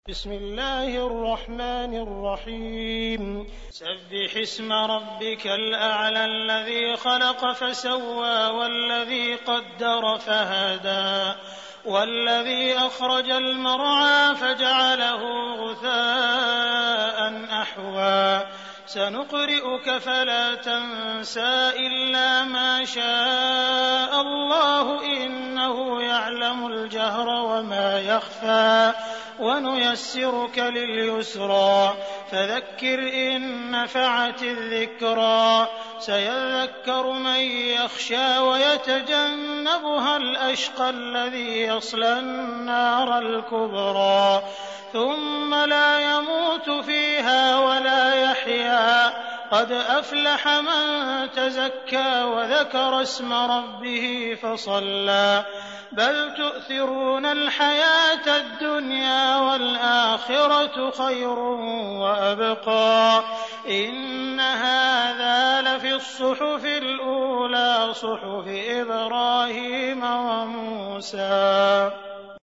بسم الله الرحمن الرحيم سبح اسم ربك الأعلى الذي خلق فسوى والذي قدر فهدى والذي أخرج المرعى فجعله غثاء أحوى سنقرئك فلا تنسى إلا ما شاء الله إنه يعلم الجهر وما يخفى ونيسرك لليسرى فذكر إن نفعت الذكرى سيذكر من يخشى ويتجنبها الأشقى الذي يصلى النار الكبرى ثم لا يموت فيها ولا يحيا قد أفلح من تزكى وذكر اسم ربه فصلى بل تؤثرون الحياة الدنيا والآخرة خير وأبقى إن هذا لفي الصحف الأولى صحف إبراهيم وموسى